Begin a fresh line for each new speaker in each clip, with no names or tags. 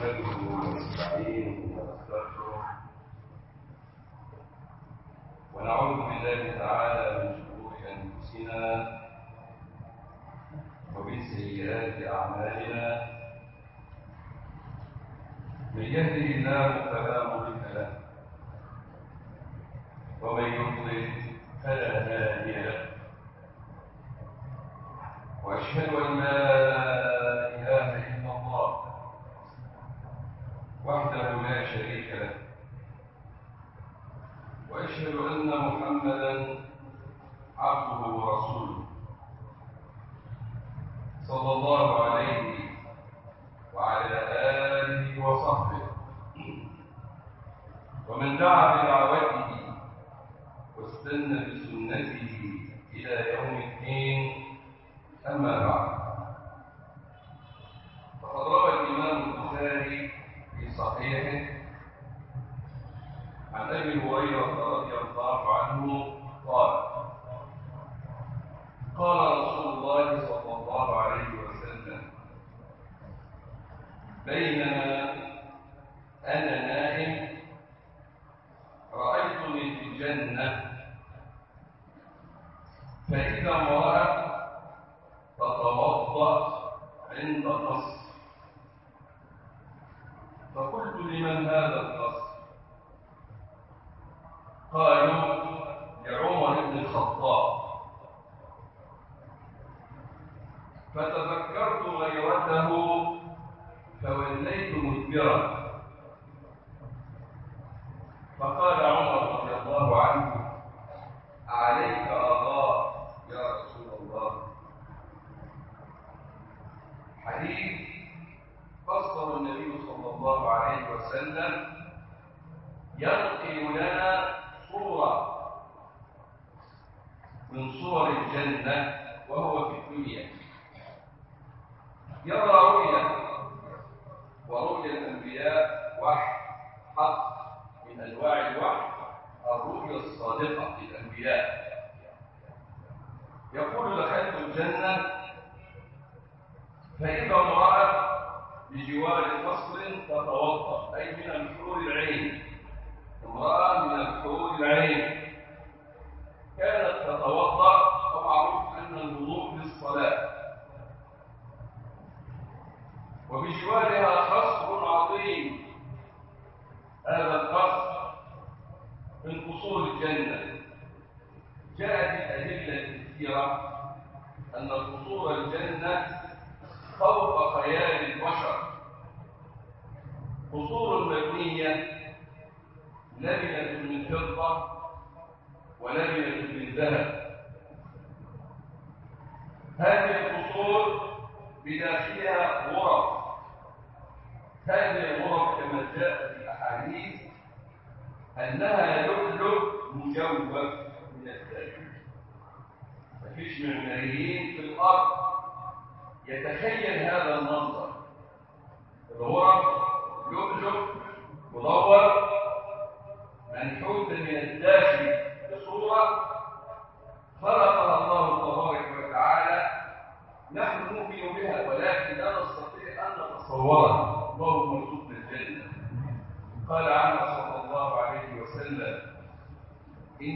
نحمده ونستعينه ونستغفره ونعوذ بالله تعالى من شرور انفسنا ومن سيئات اعمالنا. من يهده الله فلا مضل له ومن يضلل فلا هادي له، واشهد ان لا اله الا الله وحده لا شريك له، واشهد ان محمدا عبده ورسوله صلى الله عليه وعلى اله وصحبه ومن دعا بدعوته واستنى بسنته الى يوم الدين. اما بعد، فقد روى الامام البخاري في صحيحه عن ابي هريره رضي الله عنه قال: قال رسول الله صلى الله عليه وسلم: بينما انا نائم رايتني في الجنه فاذا امراه تتوضا عند قصر، فقلت: لمن هذا القصر؟ قالوا: لعمر بن الخطاب. فتذكرت غيرته فوليت مدبرا، فقال عمر رضي الله عنه: عليك الله يا رسول الله. حديث فسر النبي صلى الله عليه وسلم ينقل لنا صورة من صور الجنة وهو في الدنيا. يرى رؤيا، ورؤيا الأنبياء وحي حق من أنواع الوحي، الرؤيا الصادقة للأنبياء. يقول: دخلت الجنة فإذا امرأة بجوار قصر تتوضأ، أي من الحور العين، امرأة من الحور العين كانت تتوضأ، ومعروف أن الوضوء للصلاة، وبجوارها قصر عظيم. هذا القصر من قصور الجنة. جاءت الأدلة الكثيرة أن قصور الجنة فوق خيال البشر، قصور مبنية لبنة من فضة ولبنة من ذهب. هذه القصور بداخلها غرف. هذه الغرف كما جاء في الأحاديث أنها لؤلؤ مجوف من الداخل. مفيش معماريين في الأرض يتخيل هذا المنظر. الغرف لؤلؤ مدور منحوت من الداخل بصورة خلقها الله تبارك وتعالى. نحن نؤمن بها ولكن لا نستطيع أن نتصورها. الله مرزقنا الجنة. قال عنها صلى الله عليه وسلم: إن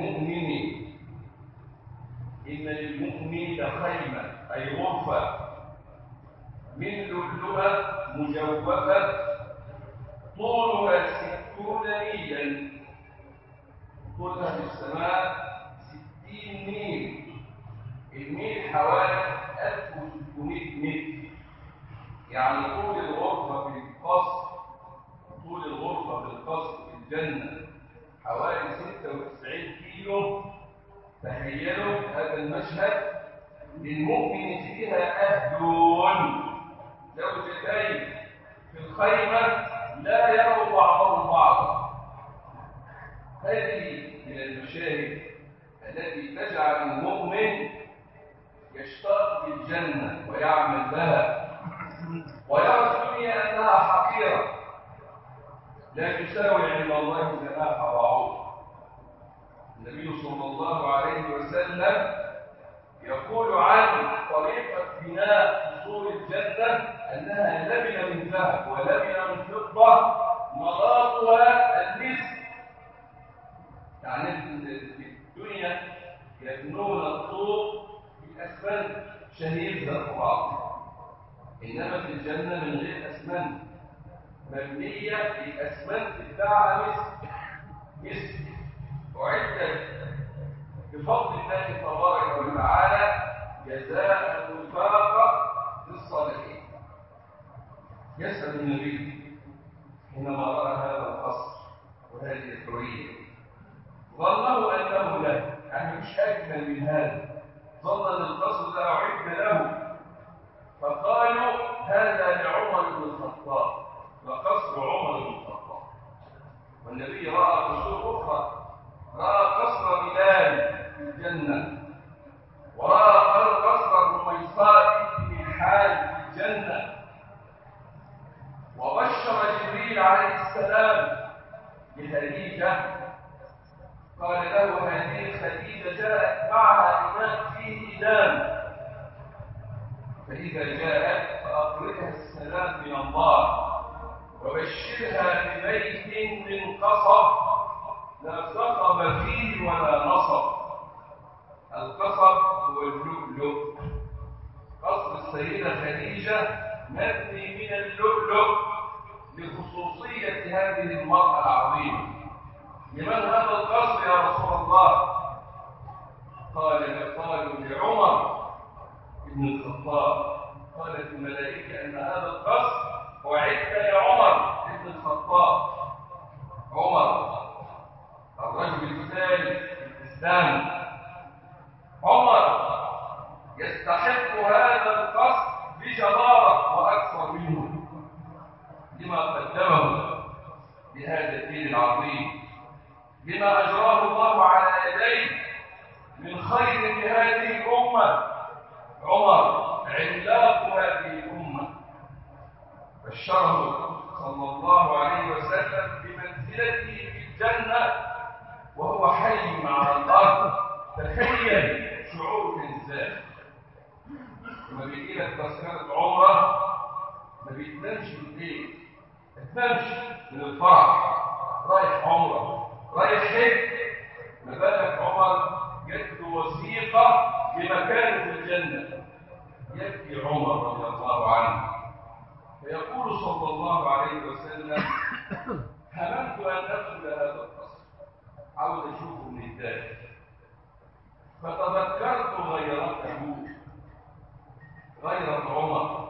للمؤمن لخيمة، أي غرفة من لؤلؤة مجوفة طولها 60 ميلا، طولها في السماء 60 ميل. الميل حوالي 1600 متر، يعني طول الغرفة في القصر في الجنة حوالي 96 كيلو. تخيلوا هذا المشهد. للمؤمن فيها أهلون، زوجتين في الخيمة لا يروا بعضهم بعضا. هذه من المشاهد التي تجعل المؤمن يشتاق للجنة ويعمل لها، ويرى الدنيا أنها حقيرة لا تساوي عند الله جناح بعوض. النبي صلى الله عليه وسلم يقول عن طريقة بناء قصور الجنة: أنها لبنة من ذهب ولبنة من فضة مضادها المسك. يعني في الدنيا يبنون الطوب بالأسمنت شهيد التراب، إنما في الجنة من غير أسمنت، مبنية بالأسمنت بتاعها مسك أعدت بفضل الله تبارك وتعالى جزاء وفاقا للصالحين. يسأل النبي حينما رأى هذا القصر وهذه الحرية ظنه أنه له، يعني مش أجمل من هذا، ظن أن القصر ده أعد له، فقالوا هذا لعمر بن الخطاب وقصر عمر بن الخطاب. والنبي رأى قصور أخرى، رأى قصر بلال في الجنة، ورأى قصر الرميصاء في ملحان في الجنة. وبشر جبريل عليه السلام بخديجة، قال له هذه خديجة جاءت معها إناء فيه إدام، فإذا جاءت فأقرئها السلام من الله وبشرها ببيت من قصب لا صخب فيه ولا نصب. القصب هو اللؤلؤ. قصر السيدة خديجة مبني من اللؤلؤ لخصوصية هذه المرأة العظيمة. لمن هذا القصر يا رسول الله؟ قالوا لعمر بن الخطاب. قالت الملائكة أن هذا القصر أعد لعمر بن الخطاب. عمر الرجل الثالث في الإسلام، عمر يستحق هذا القصر بجدارة وأكثر منه لما قدمه بهذا الدين العظيم، بما أجراه الله على يديه من خير لهذه الأمة. عمر عملاق هذه الأمة، بشره صلى الله عليه وسلم بمنزلته في الجنة وهو حي على الأرض. تخيل شعور الإنسان لما بيجي لك تذكرة عمرة ما بيتنامش بالليل، ما تنامش من الفرح، رايح عمرة رايح حج. ما بالك عمر جت وثيقة بمكانه في الجنة، يبكي عمر رضي الله عنه فيقول صلى الله عليه وسلم هممت أن أدخل هذا القصر، عاوز أشوفه من الداخل، فتذكرت غيرة عمر،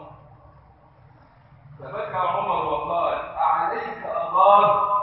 فبكى عمر وقال أعليك أغار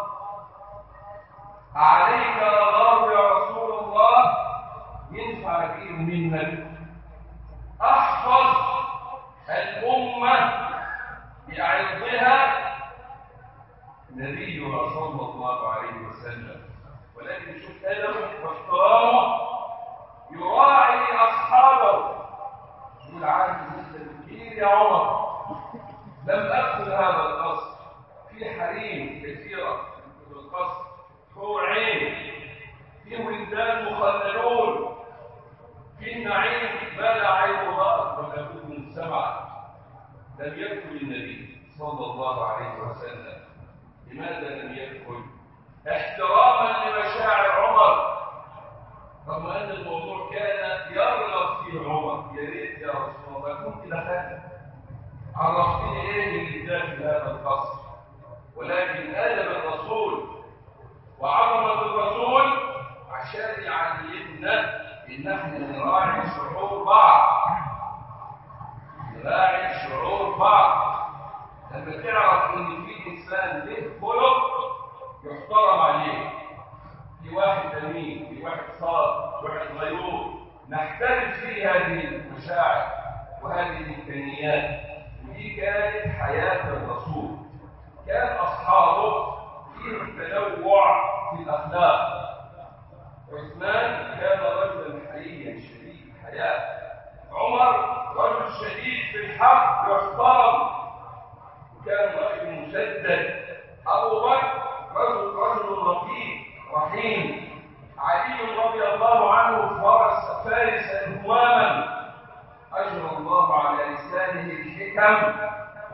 يا رسول الله؟ ينفع كثير منك أحفظ الأمة بأعرضها نبيها صلى الله عليه وسلم، ولكن شوف أدبه واحترامه، يراعي أصحابه. يقول عارف مثل كثير يا عمر، لم أدخل هذا القصر، في حريم كثيرة في القصر، حور عين، في ولدان مخللون، في النعيم ما لا عين رأت ولا أذن سمعت. لم يدخل النبي صلى الله عليه وسلم. لماذا لم يدخل؟ احتراما لمشاعر عمر، رغم أن الموضوع كان يرغب فيه عمر. يا ريت يا رسول الله كنت دخلت عرفتني ايه اللي داخل هذا القصر، ولكن أدب الرسول وعظمة الرسول عشان يعلمنا إن احنا نراعي شعور بعض، لما تعرف ان في انسان له خلق يحترم عليه، في واحد امين، في واحد صادق، في واحد غيور، نحترم فيه هذه المشاعر وهذه الامكانيات. ودي كانت حياه الرسول، كان اصحابه فيهم تنوع في الاخلاق. عثمان كان رجلا حييا شديد الحياه، عمر رجل شديد في الحق يحترم وكان رجل مسدد، ابو بكر رجل رقيق رحيم، علي رضي الله عنه فارسا هماما اجرى الله على لسانه الحكم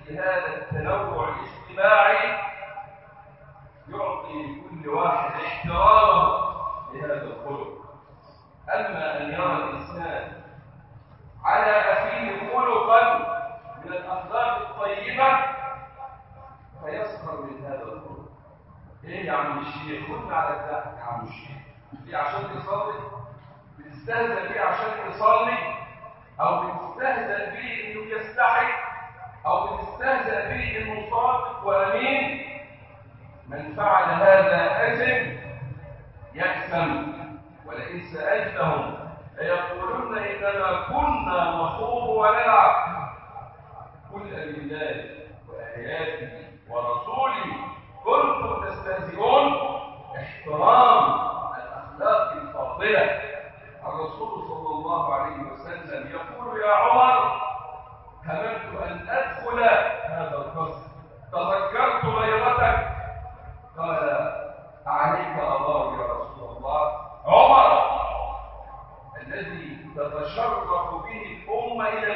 في هذا التنوع الاجتماعي يعطي لكل واحد احترامه لهذا الخلق. أما أن يرى الإنسان على أخيه خلقا من الأخلاق الطيبة فيسخر من هذا الخلق. إيه يا عم الشيخ؟ خدنا على الدعم يا عم الشيخ، دي عشان تصلي؟ بتستهزأ بيه عشان يصلي؟ أو بتستهزأ بيه إنه يستحي؟ أو بتستهزأ بيه إنه صادق وأمين؟ من فعل هذا أثم يأثم، ولئن سألتهم ليقولن إنما كنا نخوض ونلعب. قل بالله وآياته ورسوله كنتم تستهزئون. احترام الأخلاق الفاضلة. الرسول صلى الله عليه وسلم يقول يا عمر هممت أن أدخل هذا القصر تذكرت غيرتك، قال أعليك الله يا رسول الله. عمر الذي تتشرف به الأمة إلى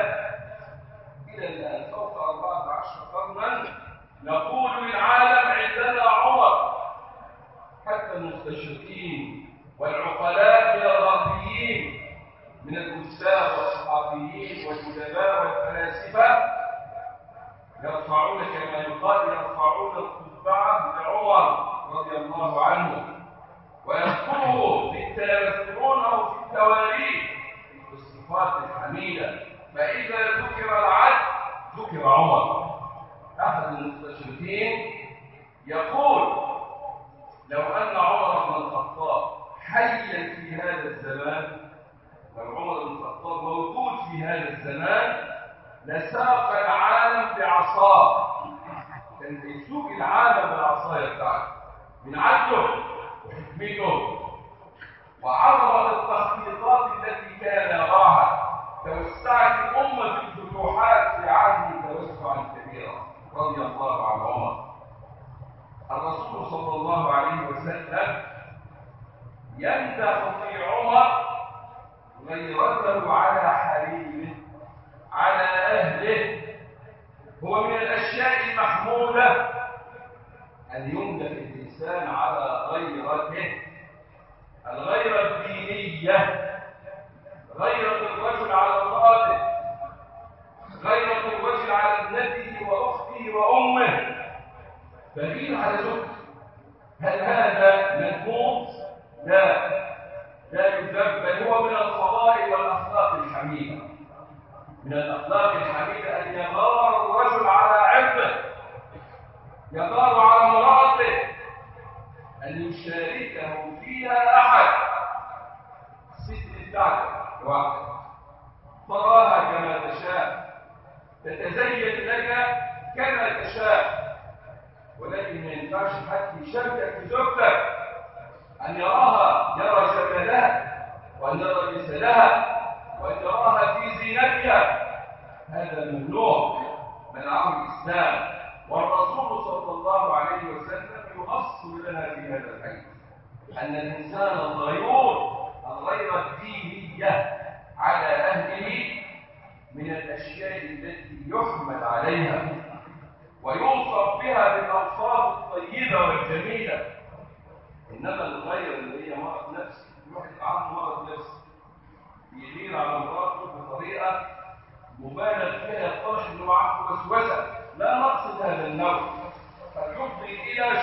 الآن فوق 14 قرنا نقول للعالم عندنا عمر. حتى المستشرقين والعقلاء من الغربيين من الكتاب والصحفيين والأدباء والفلاسفة يرفعون كما يقال يرفعون القبعة لعمر رضي الله عنه ويذكره يذكرونه في التواريخ بالصفات الحميدة. فإذا ذكر العدل ذكر عمر. أحد المستشرقين يقول لو أن عمر بن الخطاب حيا في هذا الزمان، لو عمر بن الخطاب موجود في هذا الزمان لساق العالم بعصاه، كان يسوق العالم بالعصايه بتاعته من عدله وحكمته وعظمه التخطيطات التي كان يراها. توسعت الامه في الفتوحات في عهده توسعا كبيرا رضي الله عن عمر. الرسول صلى الله عليه وسلم يمدح في عمر غيرته على حريمه على أهله. هو من الأشياء المحمودة أن يمدح الإنسان على غيرته. الغيرة الدينية، غيرة الرجل على امرأته، غيرة الرجل على ابنته وأخته وأمه، بغير على زوجته. هل هذا مذموم؟ لا يذم، بل هو من الفضائل والأخلاق الحميدة. من الأخلاق الحميدة أن يغار الرجل على عرضه، يغار على امرأته، أن يشاركه فيها أحد. الست بتاعتك لوحدك تراها كما تشاء، تتزين لك كما تشاء، ولكن ما ينفعش حد يشاركك في زوجتك، أن يراها يرى جمالها وأن يرى جسدها وأن يراها في زينتها. هذا ممنوع، منعه الإسلام، والرسول صلى الله عليه وسلم يؤصل لنا في هذا الحديث أن الإنسان الغيور الغيرة الدينية على أهله من الأشياء التي يحمل عليها ويوصف بها بالأوصاف الطيبة والجميلة. إنما الغيرة اللي هي مرض نفسي، الواحد عنده مرض نفسي يغير على مراته بطريقة مبالغ فيها يطرح انه عنده وسوسه، لا نقصد هذا النوع، قد يفضي الى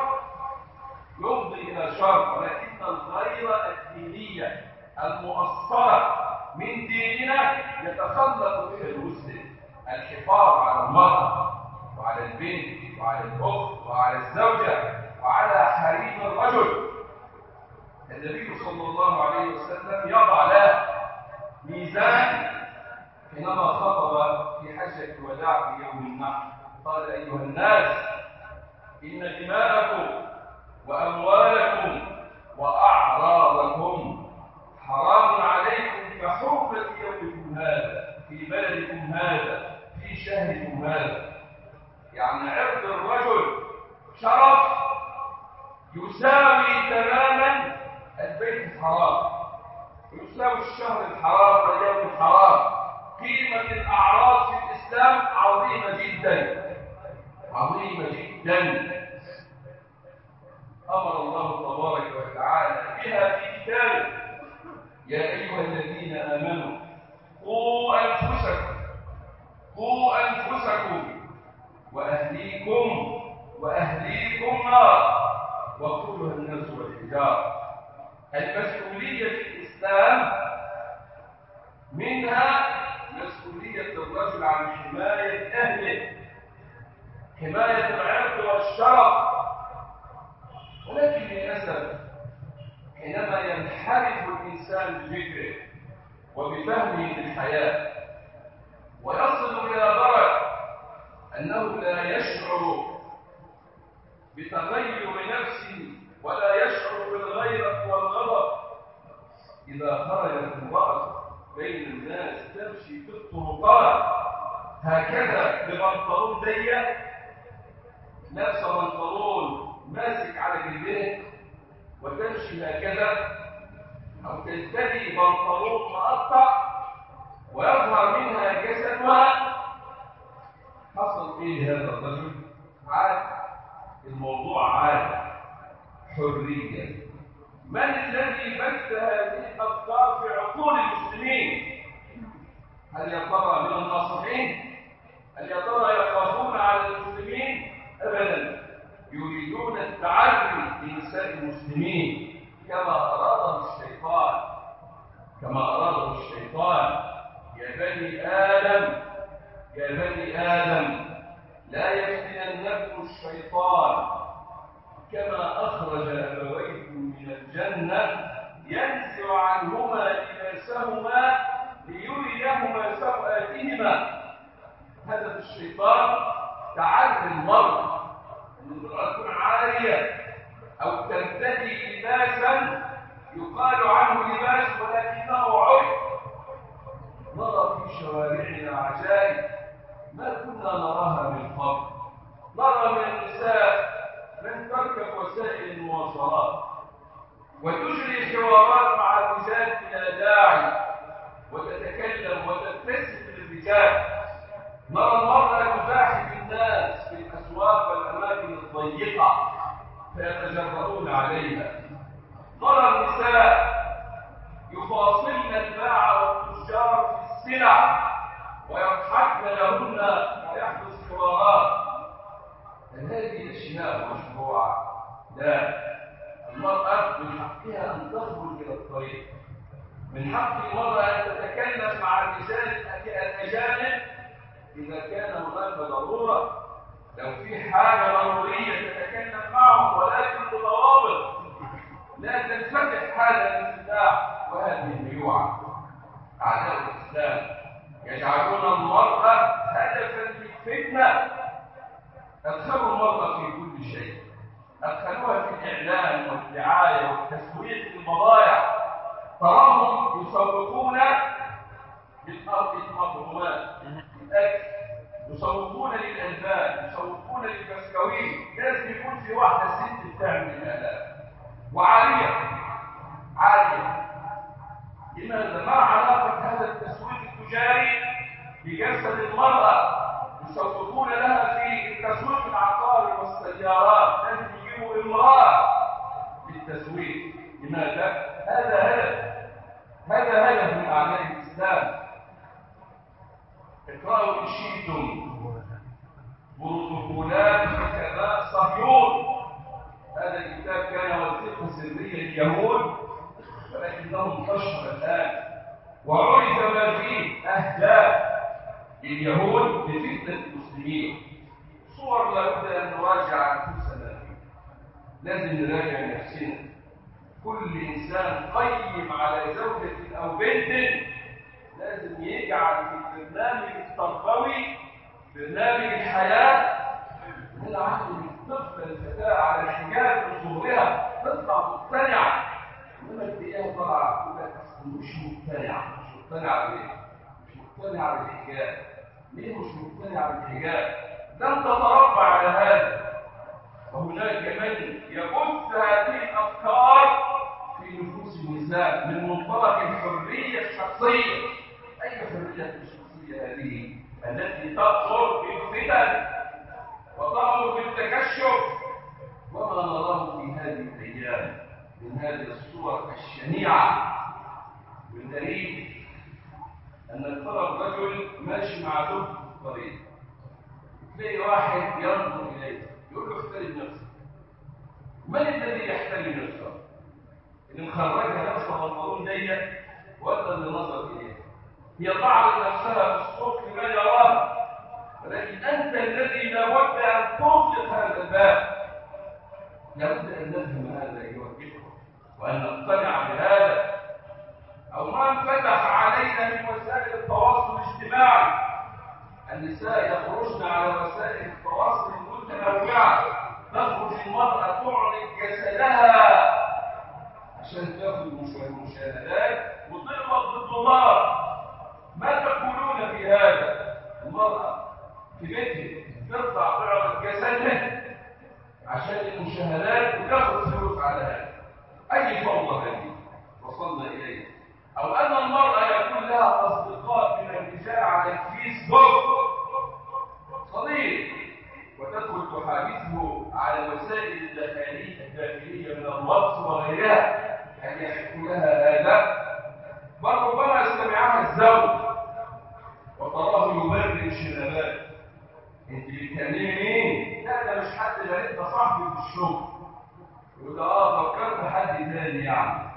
شر، ولكن الغيرة الدينية المؤصلة من ديننا يتخلق بها المسلم الحفاظ على المرأة وعلى البنت وعلى الأخت وعلى الزوجة وعلى حريم الرجل. النبي صلى الله عليه وسلم يضع له ميزان حينما خطب في حجة الوداع في يوم النحر، قال أيها الناس إن دماءكم وأموالكم وأعراضكم حرام عليكم كحرمة يومكم هذا في بلدكم هذا في شهركم هذا. يعني عرض الرجل شرف يساوي تماما البيت الحرام، ويساوي الشهر الحرام واليوم الحرام. قيمة الأعراض في الإسلام عظيمة جدا. جدا، عظيمة جدا، أمر الله تبارك وتعالى بها في كتابه: يا أيها الذين آمنوا قوا أنفسكم وأهليكم نار وقودها الناس والحجارة. المسؤولية في الإسلام منها مسؤولية الرجل عن حماية أهله، حماية العرض والشرف. ولكن للأسف حينما ينحرف الإنسان بفكره وبفهمه للحياة ويصل إلى درجة أنه لا يشعر بتغير نفسه ولا يشعر بالغيرة والغضب، إذا خرجت امرأة بين الناس تمشي في الطرقات هكذا ببنطلون ضيق، لابسه بنطلون ماسك على جلدها وتمشي هكذا، أو تلتدي بنطلون مقطع ويظهر منها جسدها، حصل إيه هذا الرجل؟ عاد الموضوع عاد حرية. من الذي بث هذه الأفكار في عقول المسلمين؟ هل يا ترى من الناصحين؟ هل يا ترى يخافون على المسلمين؟ أبدا، يريدون التعري لنساء المسلمين كما أراده الشيطان. يا بني آدم لا يفتننكم الشيطان كما أخرج أبويكم من الجنة ينزع عنهما لباسهما ليريهما سوآتهما. هدف الشيطان تعري المرأة، أن المرأة تكون عارية أو ترتدي لباسا يقال عنه لباس ولكنه عري. نرى في شوارعنا عجائب ما كنا نراها من قبل. نرى من النساء من تركب وسائل المواصلات وتجري حوارات مع الرجال بلا داعي وتتكلم وتبتسم للرجال. نرى المرأة تزاحم الناس في الأسواق والأماكن الضيقة فيتجرؤون عليها. نرى النساء يفاصلن الباعة والتجار في السلع ويضحكن لهن ويحدث حوارات. هذه الأشياء مشروعة؟ لا، المرأة من حقها أن تخرج إلى الطريق، من حق المرأة أن تتكلم مع الرجال الأجانب إذا كان هناك ضرورة، لو في حاجة ضرورية تتكلم معهم، ولكن بضوابط، لا تنفتح هذا الانفتاح وهذه الميوعة. أعداء الإسلام يجعلون المرأة هدفا للفتنة، أدخلوا المرأة في كل شيء، أدخلوها في الإعلان والدعاية والتسويق في البضائع. تراهم يسوقون بالأرض المطعومات، الأكل، يسوقون للألبان، يسوقون للبسكويت. لازم يكون في واحدة ست بتعمل الآلام وعالية. لماذا؟ ما علاقة هذا التسويق التجاري بجسد المرأة؟ يسوقون لها في التسويق العقاري والسيارات، لازم يجيبوا امرأة للتسويق. لماذا؟ هذا هدف من أعداء الإسلام. اقرأوا إن شئتم بروتوكولات كتاب صهيون. هذا الكتاب كان وثيقة سرية لليهود ولكنه انتشر الآن وعرف ما فيه أهداف لليهود لفتنة المسلمين. صور لابد أن نراجع أنفسنا فيه، لازم نراجع نفسنا. كل إنسان قيم على زوجة أو بنت لازم يجعل في البرنامج التربوي، برنامج الحياة، من عقل الطفل الفتاة على الحجاب من صغرها تطلع مقتنعة. إنما الدقيقة طلع تقول لك مش مقتنعة بإيه؟ مش مقتنعة بالحجاب. ليه مش مقتنعة بالحجاب؟ لم تتربى على هذا. وهناك من يبث هذه الأفكار في نفوس النساء من منطلق الحرية الشخصية. أي حرية الشخصية هذه التي تأثر بالفتن التكشف وما نراه في هذه الأيام من هذه الصور الشنيعة. والدليل أن ترى الرجل ماشي مع زوجته في الطريق، تلاقي واحد ينظر إليه يقول له احترم نفسك. من الذي يحترم نفسه؟ اللي مخرجها نفسها القانون ضيق ولا اللي نظر إليه؟ هي تعرض نفسها بالصوت لما يراها، ولكن أنت الذي لابد أن تغلق هذا الباب. لابد أن نفهم هذا أيها الإخوة وأن نقتنع بهذا. أو ما انفتح علينا من وسائل التواصل الاجتماعي، النساء يخرجن على وسائل التواصل المتنوعة، تخرج المرأة تعرض جسدها عشان تاخذ مشاهدات وتقبض بالدولار. ما تقولون في هذا؟ المرأة في بيتها تطلع تعرض جسدها عشان المشاهدات وتاخذ فلوس على هذا. أي فوضى هذه وصلنا إليه؟ أو أن المرأة يكون لها أصدقاء من الرجال على الفيسبوك صديق، وتدخل تحادثه على الوسائل الداخلية من الواتس وغيرها، هل يحق لها هذا؟ بل ربما يستمعها الزوج وتراه يبرر شنبات. انت بتكلمي مين؟ لا ده مش حد غريب، ده صاحبي في الشغل. يقول فكرت حد ثاني يعني.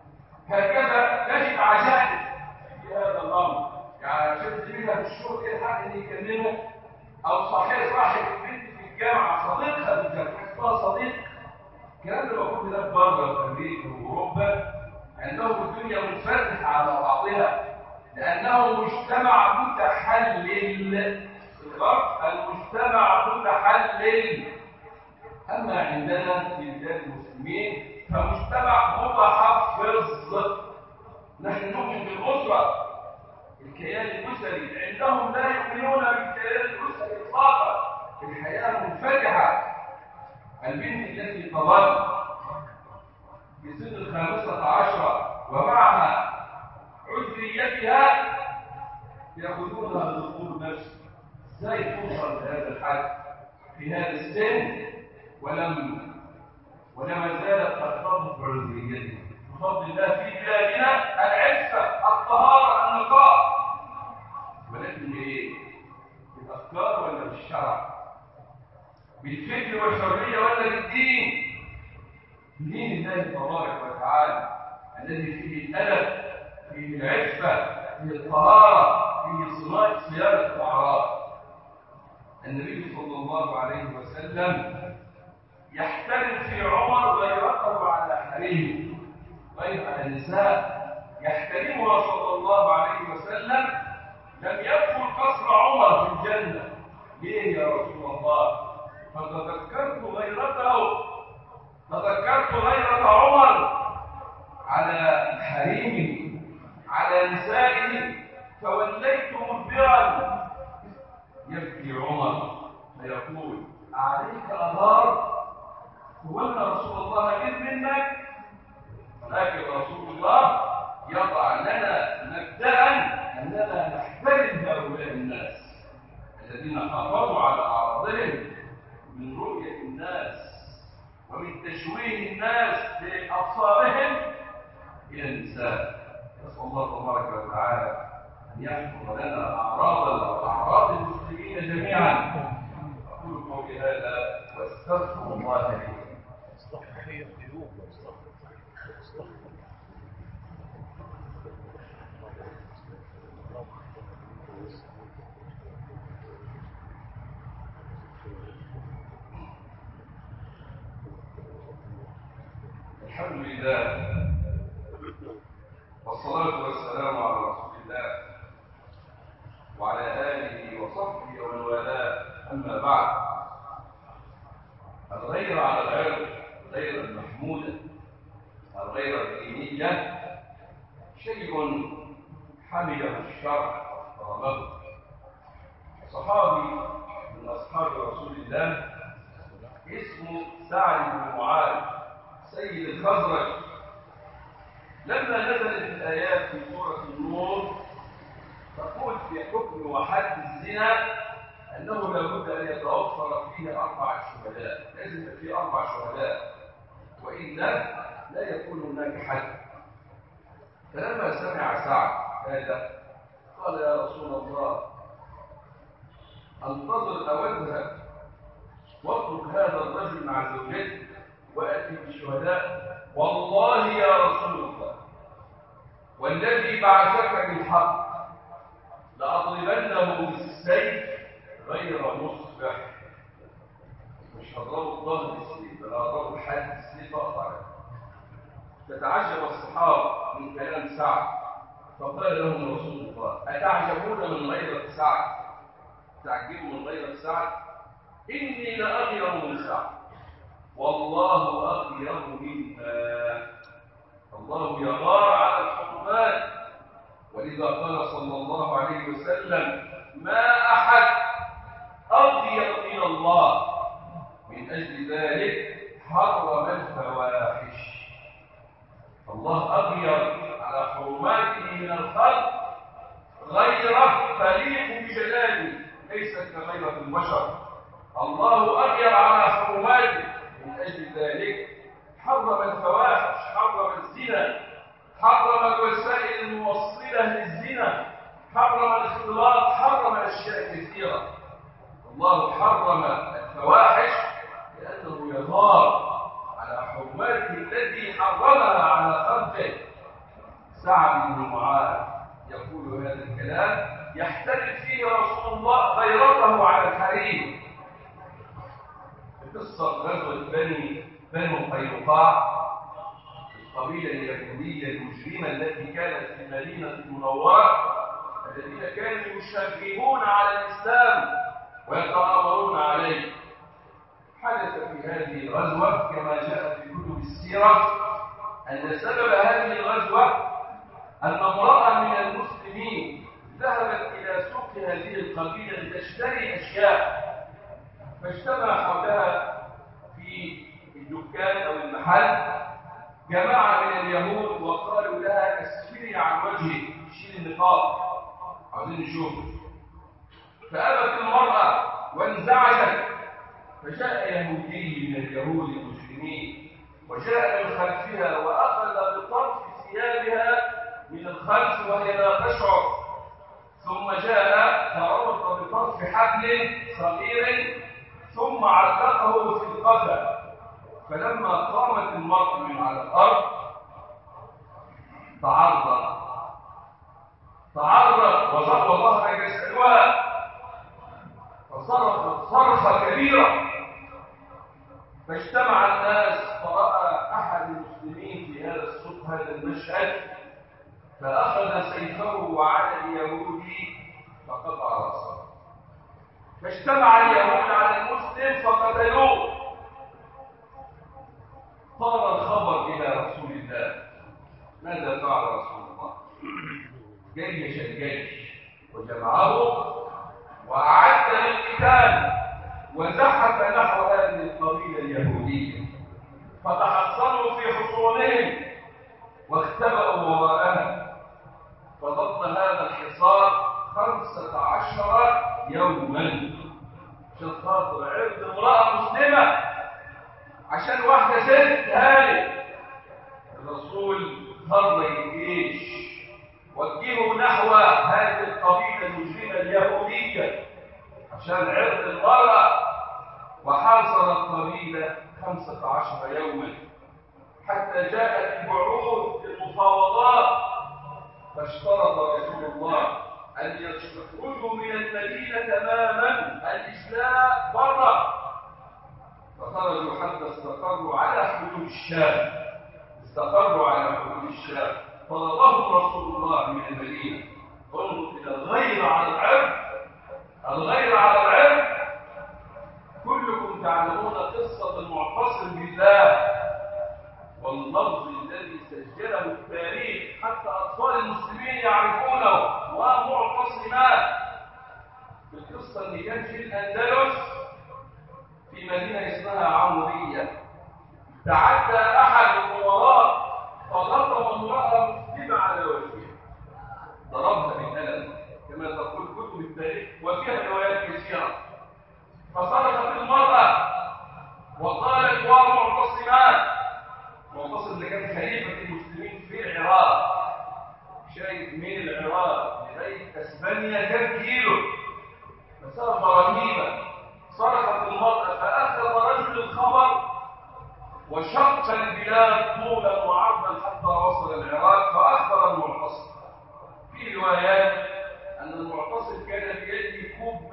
هكذا تجد عجائب في هذا الامر. يعني عشان تجيبها في الشغل ايه الحق ان يكلمها؟ او صحيح صاحب البنت في الجامعه صديقها في الجامعه صديق. الكلام ده موجود هناك بره في امريكا واوروبا، عندهم الدنيا منفتحه على بعضها لانه مجتمع متحلل. الغرب المجتمع متحلل. اما عندنا في بلاد المسلمين فمجتمع متحفظ. نحن نؤمن بالاسره، الكيان الاسري. عندهم لا يؤمنون بالكيان الاسري اطلاقا. الحياه منفتحه. البنت التي تظل في سن 15 ومعها عذريتها ياخذونها للدكتور نفسي. ازاي توصل لهذا الحد في هذا السن ولما زالت تحتفظ بعذريتها؟ بفضل الله في بلادنا العفه، الطهاره، النقاء. ولكن بايه؟ بالافكار ولا بالشرع؟ بالفكر والحريه ولا بالدين؟ دين الله تبارك وتعالى الذي فيه الادب، فيه العفه، فيه الطهاره، فيه صيانه الاعراض. النبي صلى الله عليه وسلم يحترم في عمر غيرته على حريمه، غير على النساء يحترمها صلى الله عليه وسلم. لم يدخل قصر عمر في الجنه. ليه يا رسول الله؟ فتذكرت غيرة عمر على حريمه، على نسائه، فوليت مدبرا. يبكي عمر فيقول عليك أمار؟ هو أن رسول الله غير منك؟ ولكن رسول الله يضع لنا مبدأ أننا نحترم هؤلاء الناس الذين حافظوا على أعراضهم من رؤية الناس ومن تشويه الناس بأبصارهم إلى النساء. نسأل الله تبارك وتعالى أن يحفظ لنا أعراضنا وأعراض المسلمين جميعا. أقول قولي هذا وأستغفر الله لي. الحمد لله والصلاة والسلام على رسول الله وعلى آله وصحبه ومن والاه. أما بعد، الغيرة على العرض، الغيرة المحمودة، الغيرة الدينية شيء حمده الشرع واحترمه. صحابي من أصحاب رسول الله اسمه سعد بن معاذ سيد الخزرج، لما نزلت الآيات في سورة النور تقول في حكم وحد الزنا أنه لابد أن يتوفر فيه 4 شهداء، لازم يبقى فيه 4 شهداء، وإلا لا يكون هناك حد. فلما سمع سعد هذا قال يا رسول الله انتظر أو اذهب واترك هذا الرجل مع زوجته وأتي بالشهداء؟ والله يا رسول الله والذي بعثك بالحق لأضربنه بالسيف غير مصبح. مش هضربه الظهر بالسيف، بل هضربه بحد السيف أقطع. فتعجب الصحابة من كلام سعد، فقال لهم رسول الله أتعجبون من غيرة سعد؟ تعجبوا من غيرة سعد؟ إني لأغير من سعد، والله أغير منا. الله يغار على الحرمات، ولذا قال صلى الله عليه وسلم ما أحد أغير من الله، من أجل ذلك حرم الفواحش. الله أغير على حرماته من الخلق غيره تليق بجلاله، ليست كغيرة البشر. الله أغير على حرماته، من أجل ذلك حرم الفواحش، حرم الزنا، حرم الوسائل الموصلة للزنا، حرم الاختلاط، حرم أشياء كثيرة. الله حرم الفواحش لأنه يغار على حرماته التي حرمها على خلقه. سعد بن معاذ يقول هذا الكلام يحتمل فيه رسول الله غيرته على الحريم. قصة غزوة بنو قينقاع، القبيلة اليهودية المجرمة التي كانت في المدينة المنورة، الذين كانوا يشرفون على الإسلام ويتآمرون عليه. حدث في هذه الغزوة كما جاء في كتب السيرة أن سبب هذه الغزوة أن امرأة من المسلمين ذهبت إلى سوق هذه القبيلة لتشتري أشياء، فاجتمع حولها في الدكان أو المحل جماعة من اليهود وقالوا لها اسفري عن وجهك، شيل النقاب، عاوزين نشوف. فأبت المرأة وانزعجت، فجاء يهودي من اليهود المسلمين وجاء من خلفها وأخذ بطرف ثيابها من الخلف وهي لا تشعر، ثم جاء فربط بطرف حبل صغير ثم علقه في القفا. فلما قامت المرأة من على الأرض تعرض وظهر ظهرها يسألها، فصرخت صرخة كبيرة، فاجتمع الناس، فرأى أحد المسلمين في هذا السوق هذا المشهد، فأخذ سيفه وعلى اليهودي فقطع رأسه. فاجتمع اليهود على المسلم فقتلوه. طار الخبر إلى رسول الله. ماذا فعل رسول الله؟ جيش الجيش وجمعه وأعد للقتال وزحف نحو هذه القبيلة اليهودية، فتحصنوا في حصونهم واختبأوا وراءها. فضل هذا الحصار 15 يوما عشان خاطر عرض امرأة مسلمة، عشان واحدة ست هالك. الرسول خرج الجيش وجهوا نحو هذه القبيلة المجرمة اليهودية عشان عرض المرأة، وحاصر القبيلة 15 يوما حتى جاءت البعوث للمفاوضات. فاشترط رسول الله أن يخرجوا من المدينة تماما، الإسلام بره. فخرجوا حتى استقروا على حدود الشام، طردهم رسول الله من المدينة. انظر إلى الغير على العرض. كلكم تعلمون قصة المعتصم بالله واللفظ الذي سجله التاريخ، حتى أطفال المسلمين يعرفونه، ومعتصمات. القصة اللي كان في الأندلس في مدينة اسمها عمورية، تعدى أحد الأمراء فلطم امرأة مسلمة على وجهها، ضربها بالقلم كما تقول كتب التاريخ، وفيها روايات كثيرة.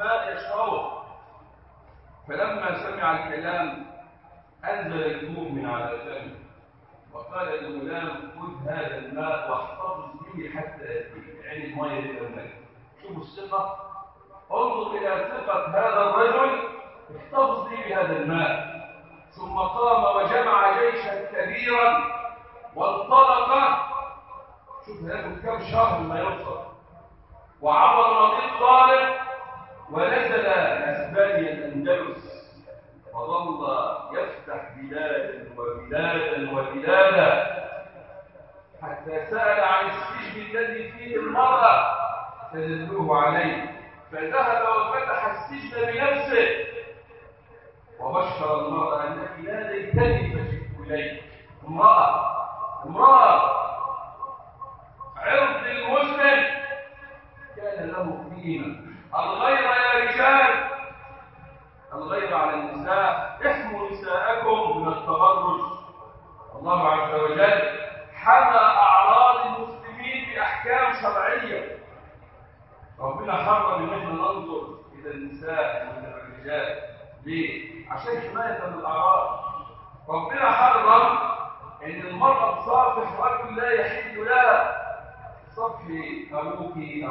ماء يشربه. فلما سمع الكلام أنزل الكوب من على فمه وقال للغلام خذ هذا الماء واحتفظ به حتى يأتي، يعني الماء للماء. شوفوا الثقة، انظر إلى ثقة هذا الرجل، احتفظ لي بهذا الماء. ثم قام وجمع جيشا كبيرا وانطلق. شوف هياخد كم شهر ما يوصل، وعبر مضيق طارق ونزل اسبانيا الاندلس، وظل يفتح بلادا وبلادا وبلادا حتى سأل عن السجن الذي فيه المرأة فدلوه عليه، فذهب وفتح السجن بنفسه وبشر المرأة أنك لا ليتني فجئت إليك. امرأة عرض المسلم كان له قيمة. الغير يا رجال، الغير على النساء، احموا نساءكم من التبرج. الله عز وجل حمى أعراض المسلمين بأحكام شرعية. ربنا حرم ان احنا ننظر الى النساء ومن الرجال. ليه؟ عشان حماية من الأعراض. ربنا حرم ان المرأة تصافح رجل لا يحل لها. صفحي أبوك،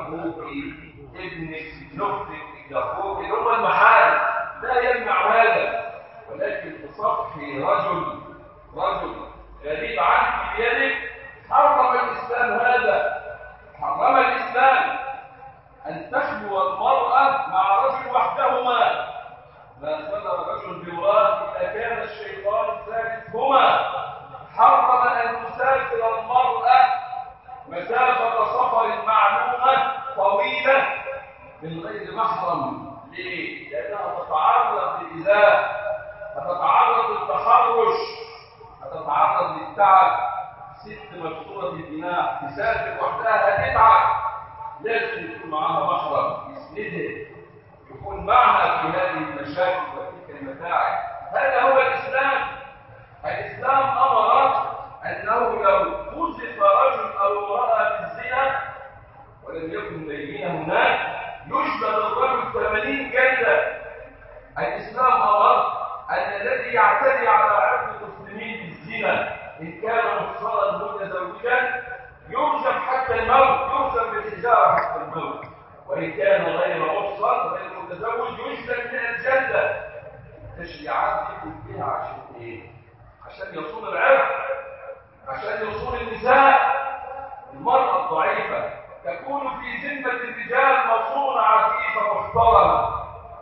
ابنك، اختك، اخوك، اللي هم المحارم، لا يمنع هذا، ولكن تصفحي رجل غريب عنك بيدك. حرم الإسلام هذا. حرم الإسلام أن تخلو المرأة مع رجل وحدهما. ما خلى رجل بامرأة إذا كان الشيطان ثالثهما. حرم أن تسافر المرأة مسافة سفر معلومة طويلة من غير محرم. ليه؟ لأنها تتعرض للإيذاء، هتتعرض للتحرش، هتتعرض للتعب. ست مكسورة الجناح تسافر وحدها هتتعب، لازم يكون معها محرم يسندها، يكون معها في هذه المشاكل وتلك المتاعب. هذا هو الإسلام. الإسلام أمر أنه لو قذف رجل أو امرأة بالزنا ولم يكن بينه هناك يجلد الرجل 80 جلدة. الإسلام أمر أن الذي يعتدي على عرض المسلمين بالزنا إن كان محصنا متزوجا يرجم حتى الموت، يرجم بالحجارة حتى الموت، وإن كان غير محصن غير متزوج يجلد من الجلدة. التشريعات دي كلها عشان إيه؟ عشان يصون العرض، عشان يصون النساء. المرأة الضعيفة تكون في ذمة الرجال مصونة عفيفة محترمة.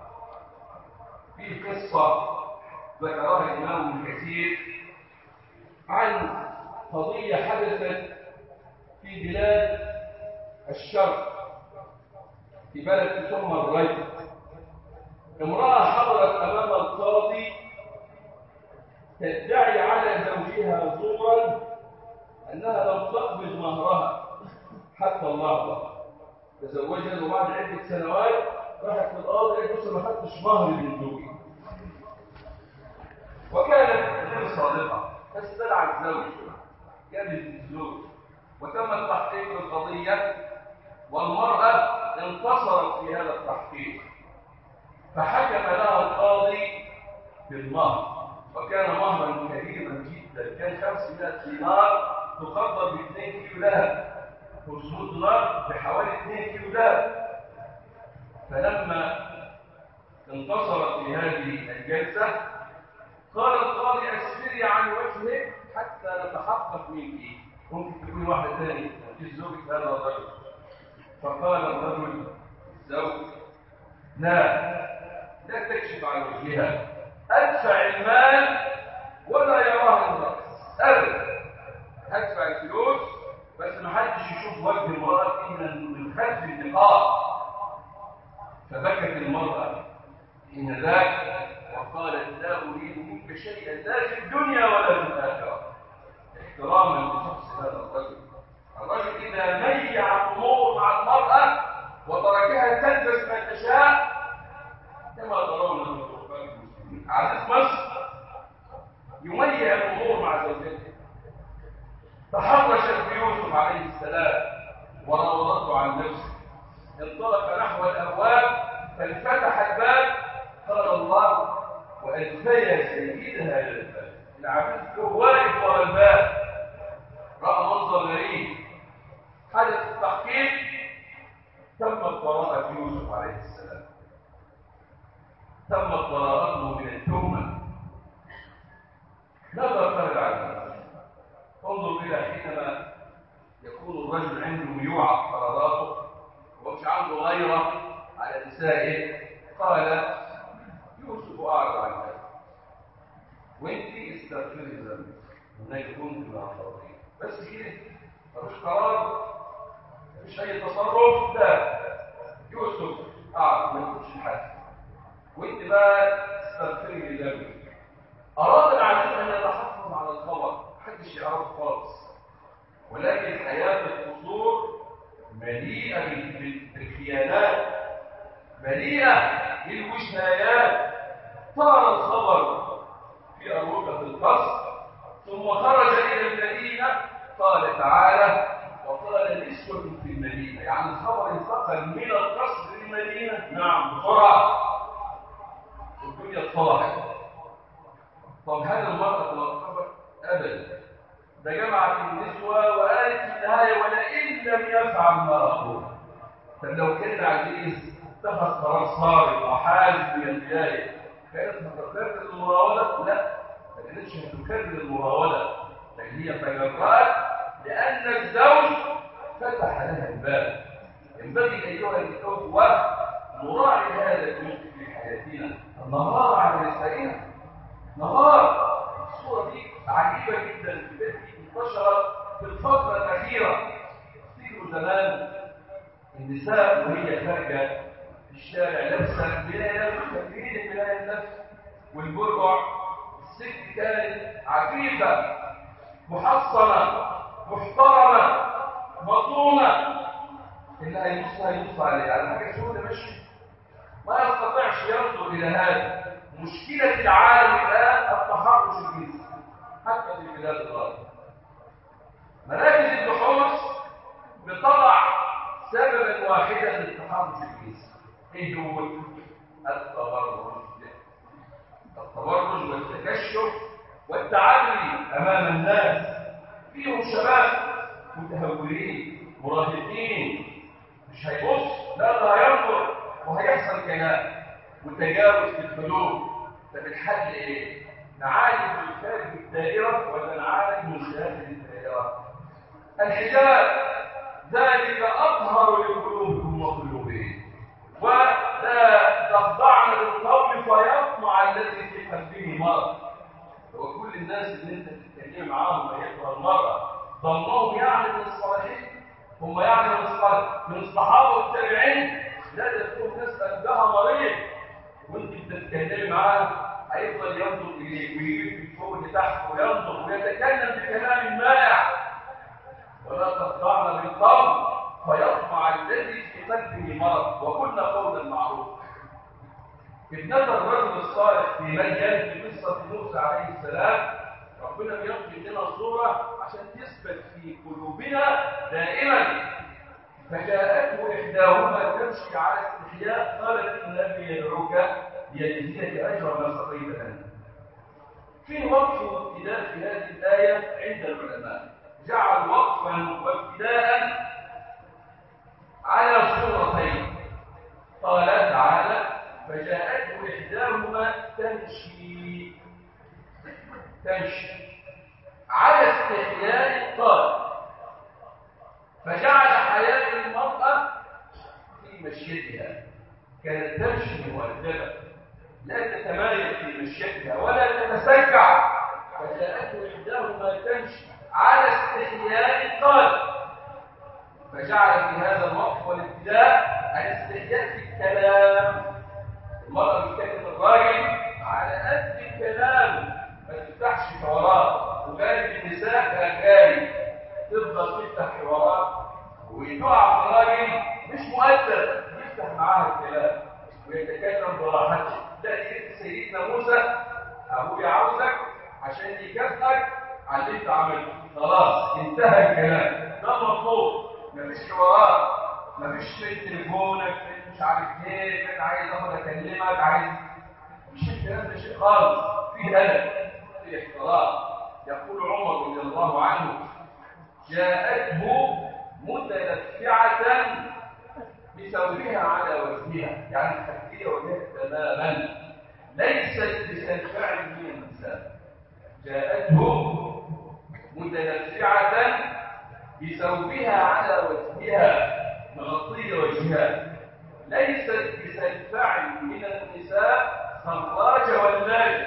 في قصة ذكرها الإمام ابن كثير عن قضية حدثت في بلاد الشرق، في بلد تسمى الري. امرأة حضرت أمام القاضي تدعي على زوجها زورا أنها لم تقبض مهرها حتى اللحظة. تزوجت وبعد عدة سنوات راحت للقاضي قالت له ما خدتش مهر من زوجي. وكانت غير صادقة، فاستدعى الزوج كانت الزوج وتم التحقيق بالقضية، والمرأة انتصرت في هذا التحقيق، فحكم لها القاضي بالمهر، وكان مهرا كبيرا جدا، كان 500 دينار تقدر ب2 كيلو لهب، 500 دينار بحوالي 2 كيلو لهب. فلما انتصرت في هذه الجلسة قال القاضي اسفري عن وجهك حتى نتحقق منك، ممكن تكون واحد ثاني في زوجك هذا الرجل. فقال الرجل الزوج لا تكشف عن وجهها، ادفع المال ولا يراها الناس ابدا، ادفع الفلوس بس ما حدش يشوف وجه المرأة من خلف النقاب. فبكت المرأة حين ذاك وقالت لا أريد منك شيئا لا في الدنيا ولا في الآخرة، احتراما لشخص هذا الرجل. الرجل إذا ميع الأمور مع المرأة وتركها تلبس ما تشاء كما ترون من طرقات المسلمين. عزيز مصر يميع الأمور مع زوجته. تحرشت بيوسف عليه السلام وراودته عن نفسه، انطلق نحو الأبواب فانفتح الباب قال الله وأدخل سيدها إلى الباب. العبيد واقف ورا الباب رأى منظر غريب. حدث التحقيق، تمت براءة يوسف عليه السلام، تمت براءته من التهمة. نظر فهد العزيز، انظر إلى حينما يكون الرجل عنده ميوعة قراراته ومش عنده غيرة على نسائه. قال يوسف أعرض عن هذا وانت استغفري ذنبك وانك كنت مع الخاطئين. بس كده مفيش قرار، مفيش اي تصرف. لا، يوسف اعرض ما يكونش حاجه وانت بقى استغفري لذنبك. اراد العزيز ان يتحفظ على الخبر، محدش يعرفه خالص، ولكن حياه القصور مليئه بالخيانات، مليئه بالوشايات. طار الخبر في أروقة القصر ثم خرج إلى المدينة. قال تعالى وقال نسوة في المدينة، يعني الخبر انتقل من القصر للمدينة. نعم بسرعة، الدنيا اتصلحت. طب هل المرأة الخبر؟ أبدا، ده جمعت النسوة وقالت في النهاية ولئن لم يفعل ما أقول. طب لو كان العزيز اتخذ قرار صارم وحازم من البداية كانت هتكرر المراودة؟ لا، ما كانتش هتكرر المراودة، لكن هي تجرأت لأن الزوج فتح لها الباب. ينبغي أيها الأخوة نراعي هذا الجزء في حياتنا، النهار على نسائنا نهار. الصورة دي عجيبة جدا التي انتشرت في الفترة الأخيرة. تفتكروا زمان النساء وهي خارجة في الشارع لابسة ملاية نفس، تجريد ملاية النفس والبرقع. الست كانت عفيفة محصنة محترمة مصونة. اللي هيبص عليه على حاجة سودة ماشي ما يستطيعش ينظر إلى هذا. مشكلة العالم الآن التحرش الجنسي حتى في بلاد الغرب. مراكز البحوث بتضع سببا واحدا للتحرش الجنسي. ايه هو؟ التبرج والتكشف والتعلي امام الناس. فيهم شباب متهورين مراهقين، مش هيبص، لا ده هينظر وهيحصل كلام وتجاوز في الحدود. طب الحل ايه؟ نعالج من خارج الدائره ولا نعالج من خارج الدائره؟ الحجاب ذلك اطهر لقلوبكم وقلوبهم، ولا تخضعن للقول فيطمع الذي في قلبه مرض. هو كل الناس اللي انت بتتكلم معاهم هيقرا المرأة ظنهم يعني من الصالحين، هم يعني من الصحابه والتابعين. لا، ده تكون ناس قلبها مريض وانت بتتكلم معاه هيفضل ينظر اليك ويجيب من فوق لتحت وينظر ويتكلم بكلام مائع. ولا تخضعن بالقول فيطمع الذي في قلبه مرض وقلنا قولا معروفا. ابنة الرجل الصالح في مدين في قصة موسى عليه السلام ربنا بينقل لنا صورة عشان تثبت في قلوبنا دائما. فجاءته إحداهما تمشي على استحياء قالت إن أبي يدعوك ليجزيك أجر ما سقيت لنا. في وقف وابتداء في هذه الآية عند العلماء، جعل وقفا وابتداء على صورتين. قال تعالى فجاءته إحداهما تمشي على استحياء قال، فجعل حياة المرأة في مشيتها. كانت تمشي مؤدبة لا تتمايل في مشيتها ولا تتسجع. فجاءته إحداهما تمشي على استحياء قال، فجعل في هذا الوقف والابتداء الاستحياء في الكلام. المرأة بتكلم الراجل على قد الكلام، ما تفتحش حوارات. وغالب النساء كأجاري تفضل تفتح حوارات ويقع في راجل مش مؤدب يفتح معاها الكلام ويتكلم براحته. تأتي سيدنا موسى أبويا عاوزك عشان يكافئك على اللي انت عملته، خلاص انتهى الكلام. ده مطلوب، مفيش حوارات، مفيش من تليفونك مش عارف ايه، انا عايز اخد اكلمك، عايز مش الكلام ده شيء خالص، فيه ادب، فيه احترام. يقول عمر رضي الله عنه: جاءته متلفعة بثوبها على وجهها، يعني مخفية وجهها تماما، ليست بسلفع من النساء. جاءته متلفعة بثوبها على وجهها، مغطية وجهها، ليست بسلفع من النساء خراج ولاج.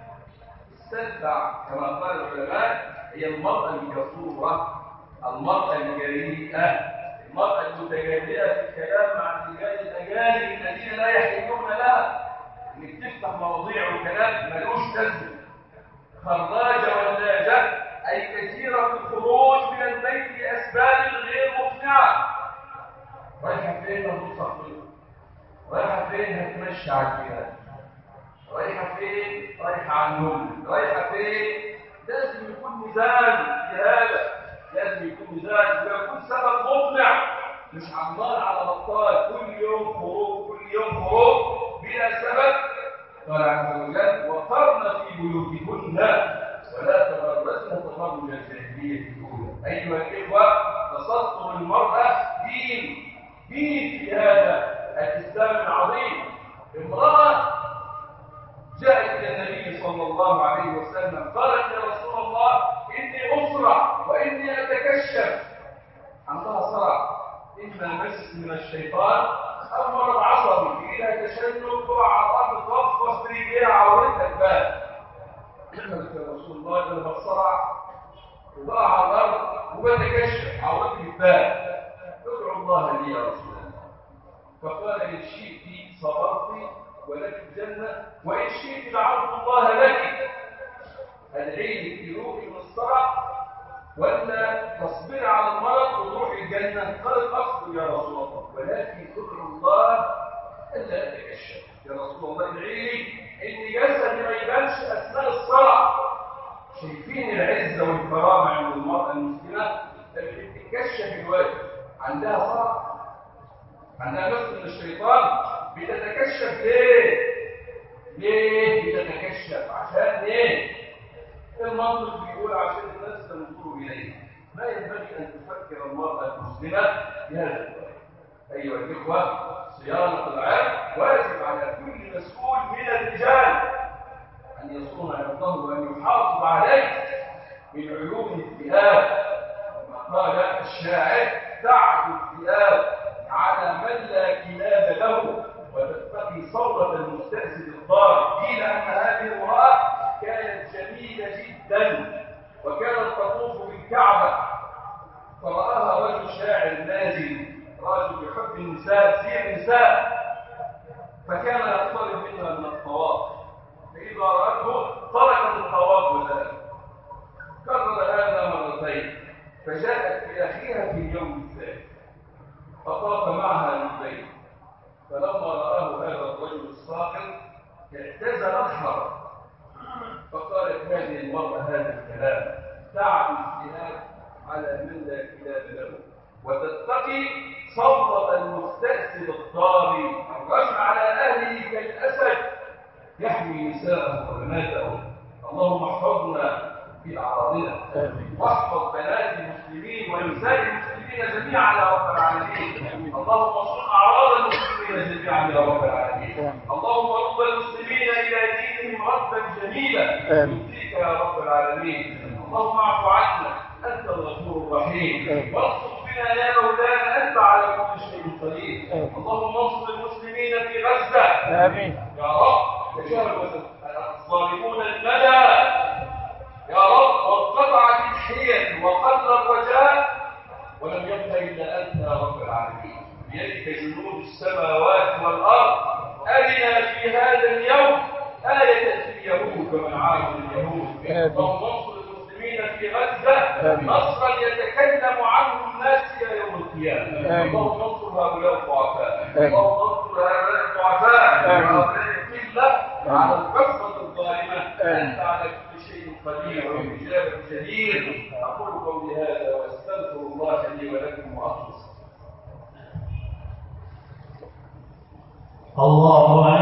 السلفع كما قال العلماء هي المرأة الجسورة، المرأة الجريئة، المرأة المتجادلة في الكلام مع الرجال الأجانب الذين لا يحلون لها، انك تفتح مواضيع وكلام ملوش لازمة. خراجة ولاجة أي كثيرة الخروج من البيت لأسباب غير مقنعة. رايحة فين هتصفي؟ رايحة فين هتمشي على الجهاد؟ رايحة فين؟ رايحة على النوم. رايحة فين؟ لازم يكون ميزان في هذا، لازم يكون ميزان ويكون سبب مقنع، مش عمال على بطال كل يوم خروج كل يوم خروج بلا سبب. قال عز وجل: وقرن في بيوتكن ولا تبرجن تبرج الجاهلية الأولى. أيها الإخوة، تسطر المرأة دين في هذا الإسلام العظيم. امرأة جاءت إلى النبي صلى الله عليه وسلم قالت: يا رسول الله، إني أسرع وإني أتكشف. عندها صرع، إما مس من الشيطان أو مرض عصبي، إلى تشنج على الأرض ترفص برجليها عورتها البال. قالت: يا رسول الله، أنا بصرع وضع على الأرض وبتكشف عورتي البال، ادعو الله لي يا رسول الله. فقال: إن شئت صبرت ولك الجنة، وإن شئت دعوت الله لك. أدعي لك تروحي من الصرع ولا تصبري على المرض وتروحي الجنة؟ قالت: أصبر يا رسول الله، ولكن ادعو الله ألا أتكشف. يا رسول الله، ادعي لي إن جسدي ما يبانش أثناء الصرع. شايفين العزة والكرامة عند المرأة المسلمة اللي بتتكشف الوجه، عندها صرع، عندها مس من الشيطان، بتتكشف ليه؟ بتتكشف عشان ايه؟ المنطق بيقول عشان الناس تنظروا اليه. ما ينبغي ان تفكر المرأة المسلمة بهذا الوجه. ايها الاخوة، صيانة العرض واجب على كل مسؤول من الرجال ان يصون عرضه وان يحافظ عليه من علوم الثياب. كما قال الشاعر: تعد الثياب على من لا كلاب له وتتقي صورة المستأسد الضار. قيل أن هذه المرأة كانت جميلة جدا وكانت تطوف بالكعبة، فرآها رجل شاعر نازل، رجل يحب النساء، زين نساء، فكان يطلب منها من الطواف، فإذا رأته تركت الطواف وذهب. كرر هذا مرتين، فجاءت بأخيها في اليوم الثالث فطاف معها للبيت، فلما رآه هذا الرجل الساقط اعتزل الحرم، فقالت هذه المرأة هذا الكلام: تعد الثياب على من لا كلاب له وتتقي صوت المستأسد الضاري. الرجل على أهله كالأسد يحمي نساءه وبناته. اللهم احفظنا في أعراضنا، واحفظ بنات المسلمين ونساء المسلمين جميعا يا رب العالمين. اللهم انصر أعراض المسلمين جميعا يا رب العالمين. اللهم رد المسلمين إلى دينهم ردا جميلا يرضيك يا رب العالمين. اللهم اعف عنا، أنت الغفور الرحيم، واقصد بنا يا مولانا، أنت على كل شيء قدير. اللهم انصر المسلمين في غزة
آمين
يا رب. تجاوز الظالمون المدى يا رب، وانقطعت الحيل وقل الرجاء، ولم يبق الا انت يا رب العالمين. بيدك جنود السماوات والارض. ارنا في هذا اليوم آية في اليهود ومن عاد اليهود. اللهم انصر المسلمين في غزة نصرا يتكلم عنه الناس الى يوم القيامة. اللهم انصر هؤلاء الضعفاء، اللهم انصر هؤلاء الضعفاء وهؤلاء القلة على الكفة الظالمة. أنت على كل شيء قدير وبإجابة جدير. أقول قولي هذا وأستغفر الله لي ولكم وأخلص.
الله